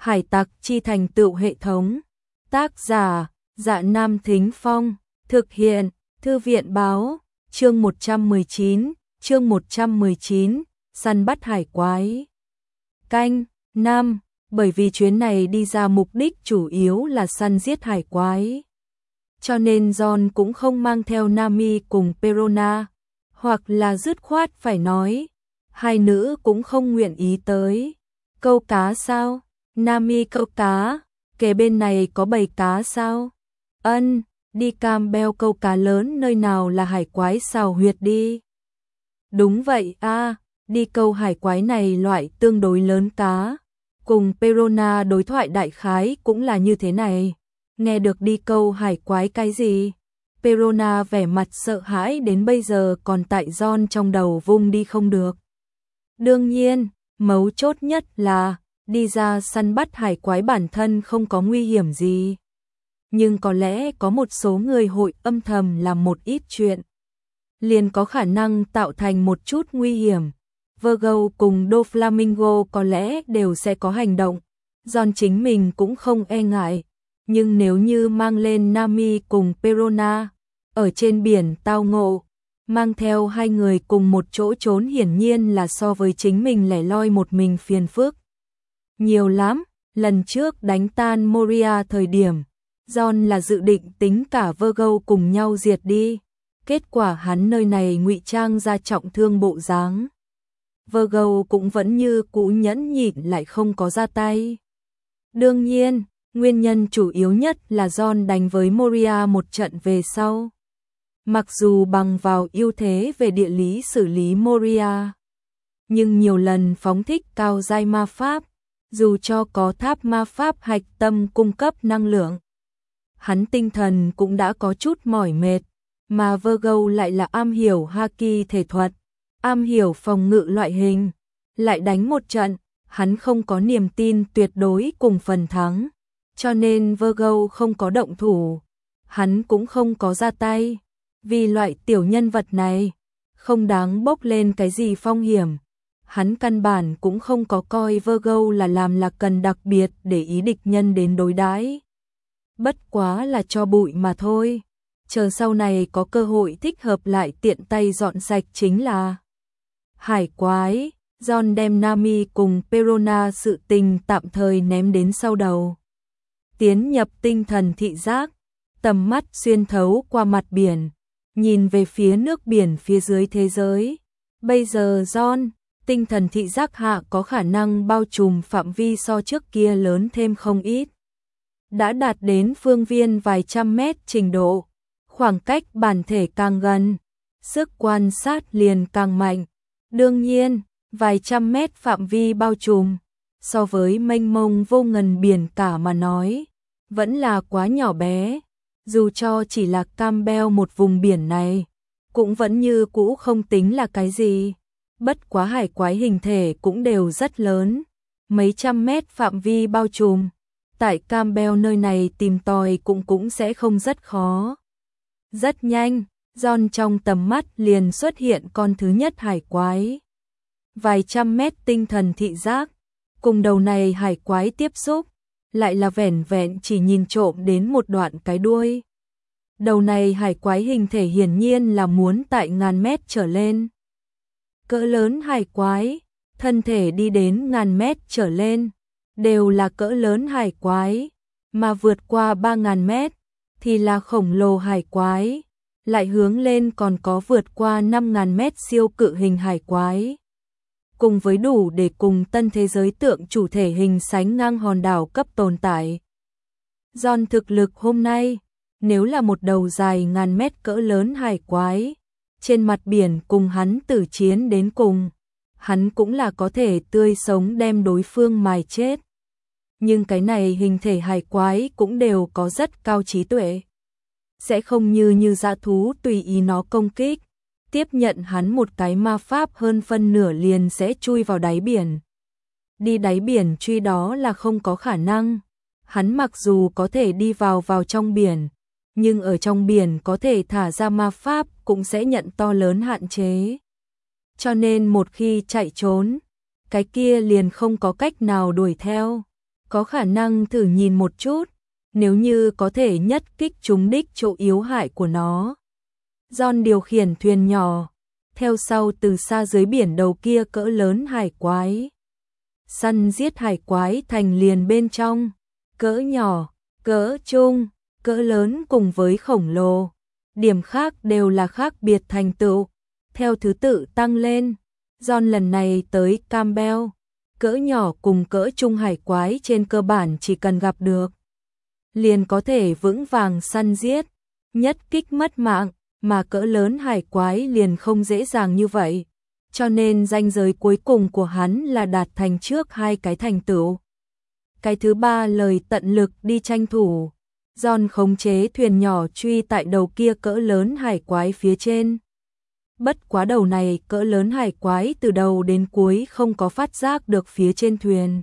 Hải tặc chi thành tựu hệ thống. Tác giả, Dạ Nam Thính Phong. Thực hiện, Thư viện Báo. Chương 119, săn bắt hải quái. Canh, Nam, bởi vì chuyến này đi ra mục đích chủ yếu là săn giết hải quái. Cho nên John cũng không mang theo Nami cùng Perona, hoặc là dứt khoát phải nói, hai nữ cũng không nguyện ý tới. Câu cá sao? Nami câu cá, kề bên này có bầy cá sao? Ân, đi Campbell câu cá lớn nơi nào là hải quái xào huyệt đi. Đúng vậy a, đi câu hải quái này loại tương đối lớn cá. Cùng Perona đối thoại đại khái cũng là như thế này. Nghe được đi câu hải quái cái gì? Perona vẻ mặt sợ hãi đến bây giờ còn tại John trong đầu vung đi không được. Đương nhiên, mấu chốt nhất là đi ra săn bắt hải quái bản thân không có nguy hiểm gì. Nhưng có lẽ có một số người hội âm thầm làm một ít chuyện, liền có khả năng tạo thành một chút nguy hiểm. Virgo cùng Doflamingo có lẽ đều sẽ có hành động, John chính mình cũng không e ngại. Nhưng nếu như mang lên Nami cùng Perona, ở trên biển tao ngộ, mang theo hai người cùng một chỗ trốn hiển nhiên là so với chính mình lẻ loi một mình phiền phức nhiều lắm. Lần trước đánh tan Moria thời điểm, John là dự định tính cả Virgo cùng nhau diệt đi. Kết quả hắn nơi này ngụy trang ra trọng thương bộ dáng. Virgo cũng vẫn như cũ nhẫn nhịn lại không có ra tay. Đương nhiên, nguyên nhân chủ yếu nhất là John đánh với Moria một trận về sau. Mặc dù bằng vào ưu thế về địa lý xử lý Moria, nhưng nhiều lần phóng thích cao giai ma pháp, dù cho có tháp ma pháp hạch tâm cung cấp năng lượng, hắn tinh thần cũng đã có chút mỏi mệt, mà Virgo lại là am hiểu haki thể thuật, am hiểu phòng ngự loại hình, lại đánh một trận, hắn không có niềm tin tuyệt đối cùng phần thắng, cho nên Virgo không có động thủ, hắn cũng không có ra tay, vì loại tiểu nhân vật này không đáng bốc lên cái gì phong hiểm. Hắn căn bản cũng không có coi Virgo là làm là cần đặc biệt để ý địch nhân đến đối đãi. Bất quá là cho bụi mà thôi. Chờ sau này có cơ hội thích hợp lại tiện tay dọn sạch chính là hải quái. John đem Nami cùng Perona sự tình tạm thời ném đến sau đầu. Tiến nhập tinh thần thị giác, tầm mắt xuyên thấu qua mặt biển, nhìn về phía nước biển phía dưới thế giới. Bây giờ John, tinh thần thị giác hạ có khả năng bao trùm phạm vi so trước kia lớn thêm không ít. Đã đạt đến phương viên vài trăm mét trình độ, khoảng cách bản thể càng gần, sức quan sát liền càng mạnh. Đương nhiên, vài trăm mét phạm vi bao trùm, so với mênh mông vô ngần biển cả mà nói, vẫn là quá nhỏ bé. Dù cho chỉ là Campbell một vùng biển này, cũng vẫn như cũ không tính là cái gì. Bất quá hải quái hình thể cũng đều rất lớn, mấy trăm mét phạm vi bao trùm. Tại Campbell nơi này tìm tòi cũng sẽ không rất khó. Rất nhanh, John trong tầm mắt liền xuất hiện con thứ nhất hải quái. Vài trăm mét tinh thần thị giác, cùng đầu này hải quái tiếp xúc, lại là vẻn vẹn chỉ nhìn trộm đến một đoạn cái đuôi. Đầu này hải quái hình thể hiển nhiên là muốn tại ngàn mét trở lên. Cỡ lớn hải quái, thân thể đi đến ngàn mét trở lên, đều là cỡ lớn hải quái, mà vượt qua 3000 mét thì là khổng lồ hải quái, lại hướng lên còn có vượt qua 5000 mét siêu cự hình hải quái. Cùng với đủ để cùng tân thế giới tượng chủ thể hình sánh ngang hòn đảo cấp tồn tại. John thực lực hôm nay, nếu là một đầu dài ngàn mét cỡ lớn hải quái, trên mặt biển cùng hắn tử chiến đến cùng, hắn cũng là có thể tươi sống đem đối phương mài chết. Nhưng cái này hình thể hải quái cũng đều có rất cao trí tuệ. Sẽ không như dã thú tùy ý nó công kích, tiếp nhận hắn một cái ma pháp hơn phân nửa liền sẽ chui vào đáy biển. Đi đáy biển truy đó là không có khả năng. Hắn mặc dù có thể đi vào trong biển, nhưng ở trong biển có thể thả ra ma pháp cũng sẽ nhận to lớn hạn chế. Cho nên một khi chạy trốn, cái kia liền không có cách nào đuổi theo. có khả năng thử nhìn một chút, nếu như có thể nhất kích trúng đích chỗ yếu hại của nó. John điều khiển thuyền nhỏ, theo sau từ xa dưới biển đầu kia cỡ lớn hải quái. Săn giết hải quái thành liền bên trong, cỡ nhỏ, cỡ trung, cỡ lớn cùng với khổng lồ. Điểm khác đều là khác biệt thành tựu, theo thứ tự tăng lên. John lần này tới Campbell, cỡ nhỏ cùng cỡ trung hải quái trên cơ bản chỉ cần gặp được, liền có thể vững vàng săn giết, nhất kích mất mạng, mà cỡ lớn hải quái liền không dễ dàng như vậy. Cho nên ranh giới cuối cùng của hắn là đạt thành trước hai cái thành tựu. Cái thứ ba lời tận lực đi tranh thủ. John khống chế thuyền nhỏ truy tại đầu kia cỡ lớn hải quái phía trên. Bất quá đầu này cỡ lớn hải quái từ đầu đến cuối không có phát giác được phía trên thuyền.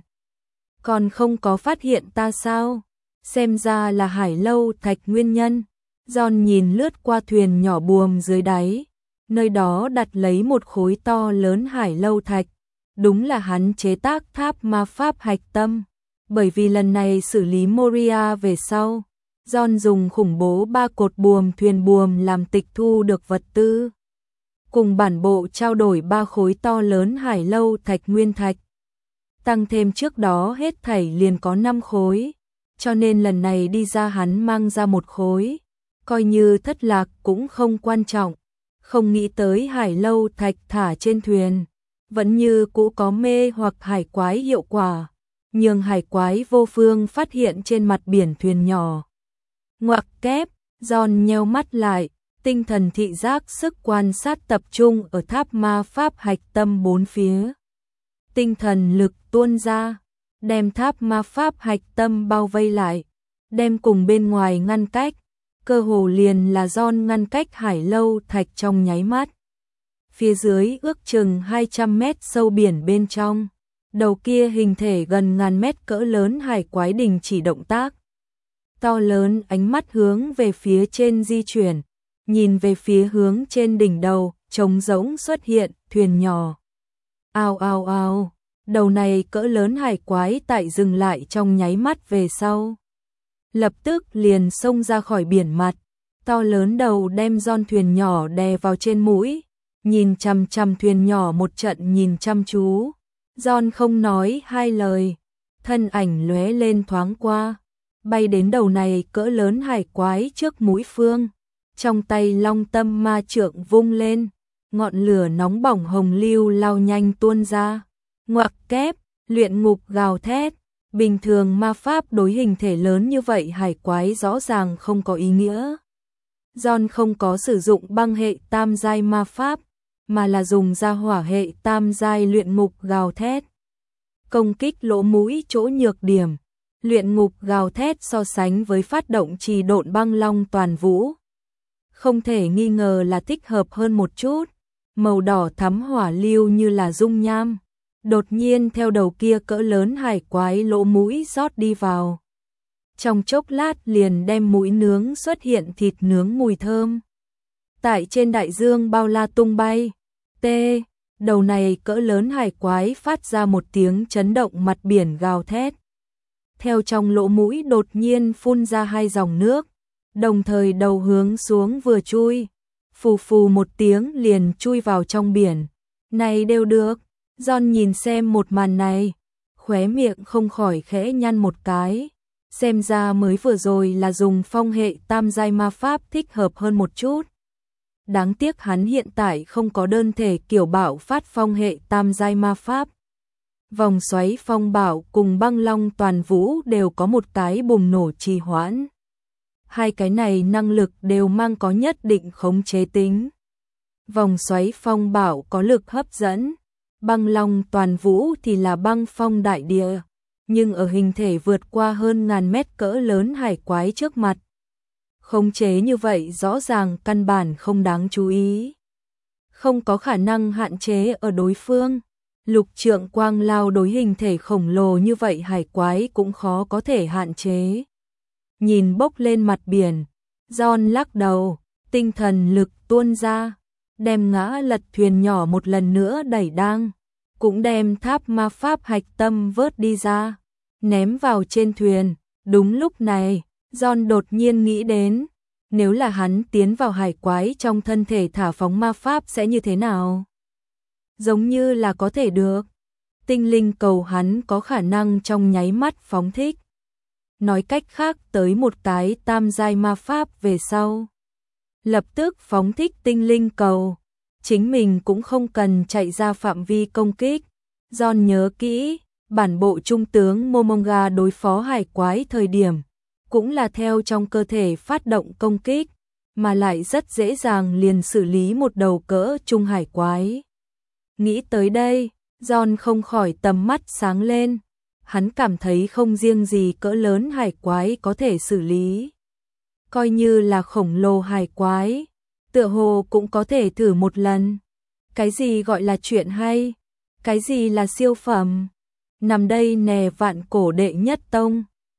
Còn không có phát hiện ta sao? Xem ra là hải lâu thạch nguyên nhân. John nhìn lướt qua thuyền nhỏ buồm dưới đáy. Nơi đó đặt lấy một khối to lớn hải lâu thạch. Đúng là hắn chế tác tháp ma pháp hạch tâm. Bởi vì lần này xử lý Moria về sau, John dùng khủng bố 3 cột buồm thuyền buồm làm tịch thu được vật tư. Cùng bản bộ trao đổi 3 khối to lớn hải lâu thạch nguyên thạch. Tăng thêm trước đó hết thảy liền có 5 khối. Cho nên lần này đi ra hắn mang ra một khối. Coi như thất lạc cũng không quan trọng. Không nghĩ tới hải lâu thạch thả trên thuyền. Vẫn như cũ có mê hoặc hải quái hiệu quả. Nhưng hải quái vô phương phát hiện trên mặt biển thuyền nhỏ. Ngoặc kép, John nheo mắt lại, tinh thần thị giác sức quan sát tập trung ở tháp ma pháp hạch tâm bốn phía. Tinh thần lực tuôn ra, đem tháp ma pháp hạch tâm bao vây lại, đem cùng bên ngoài ngăn cách, cơ hồ liền là John ngăn cách hải lâu thạch trong nháy mắt. Phía dưới ước chừng 200 mét sâu biển bên trong, đầu kia hình thể gần ngàn mét cỡ lớn hải quái đình chỉ động tác. To lớn ánh mắt hướng về phía trên di chuyển, nhìn về phía hướng trên đỉnh đầu, trống rỗng xuất hiện, thuyền nhỏ. Ao ao ao, đầu này cỡ lớn hải quái tại dừng lại trong nháy mắt về sau. Lập tức liền xông ra khỏi biển mặt, to lớn đầu đem John thuyền nhỏ đè vào trên mũi, nhìn chằm chằm thuyền nhỏ một trận nhìn chăm chú. John không nói hai lời, thân ảnh lóe lên thoáng qua, bay đến đầu này cỡ lớn hải quái trước mũi phương, trong tay long tâm ma trượng vung lên, ngọn lửa nóng bỏng hồng lưu lao nhanh tuôn ra. Ngoặc kép, luyện ngục gào thét, bình thường ma pháp đối hình thể lớn như vậy hải quái rõ ràng không có ý nghĩa. John không có sử dụng băng hệ tam giai ma pháp, mà là dùng ra hỏa hệ tam giai luyện ngục gào thét. Công kích lỗ mũi chỗ nhược điểm, luyện ngục gào thét so sánh với phát động trì độn băng long toàn vũ. Không thể nghi ngờ là thích hợp hơn một chút, màu đỏ thắm hỏa lưu như là dung nham. Đột nhiên theo đầu kia cỡ lớn hải quái lỗ mũi rót đi vào. Trong chốc lát liền đem mũi nướng xuất hiện thịt nướng mùi thơm. Tại trên đại dương bao la tung bay. Đầu này cỡ lớn hải quái phát ra một tiếng chấn động mặt biển gào thét. Theo trong lỗ mũi đột nhiên phun ra hai dòng nước, đồng thời đầu hướng xuống vừa chui. Phù phù một tiếng liền chui vào trong biển. Này đều được. John nhìn xem một màn này, khóe miệng không khỏi khẽ nhăn một cái. Xem ra mới vừa rồi là dùng phong hệ tam giai ma pháp thích hợp hơn một chút. Đáng tiếc hắn hiện tại không có đơn thể kiểu bạo phát phong hệ tam giai ma pháp. Vòng xoáy phong bảo cùng băng long toàn vũ đều có một cái bùng nổ trì hoãn. Hai cái này năng lực đều mang có nhất định khống chế tính. Vòng xoáy phong bảo có lực hấp dẫn, băng long toàn vũ thì là băng phong đại địa, nhưng ở hình thể vượt qua hơn ngàn mét cỡ lớn hải quái trước mặt. Khống chế như vậy rõ ràng căn bản không đáng chú ý. Không có khả năng hạn chế ở đối phương. Lục trượng quang lao đối hình thể khổng lồ như vậy hải quái cũng khó có thể hạn chế. Nhìn bốc lên mặt biển, John lắc đầu, tinh thần lực tuôn ra, đem ngã lật thuyền nhỏ một lần nữa đẩy đang, cũng đem tháp ma pháp hạch tâm vớt đi ra. ném vào trên thuyền. Đúng lúc này, John đột nhiên nghĩ đến, nếu là hắn tiến vào hải quái trong thân thể thả phóng ma pháp sẽ như thế nào? Giống như là có thể được. Tinh linh cầu hắn có khả năng trong nháy mắt phóng thích. Nói cách khác tới một cái tam giai ma pháp về sau. Lập tức phóng thích tinh linh cầu. Chính mình cũng không cần chạy ra phạm vi công kích. John nhớ kỹ, bản bộ trung tướng Momonga đối phó hải quái thời điểm, cũng là theo trong cơ thể phát động công kích, mà lại rất dễ dàng liền xử lý một đầu cỡ trung hải quái. Nghĩ tới đây, John không khỏi tầm mắt sáng lên, hắn cảm thấy không riêng gì cỡ lớn hải quái có thể xử lý. Coi như là khổng lồ hải quái, tựa hồ cũng có thể thử một lần. Cái gì gọi là chuyện hay? Cái gì là siêu phẩm? Nằm đây nè vạn cổ đệ nhất tông.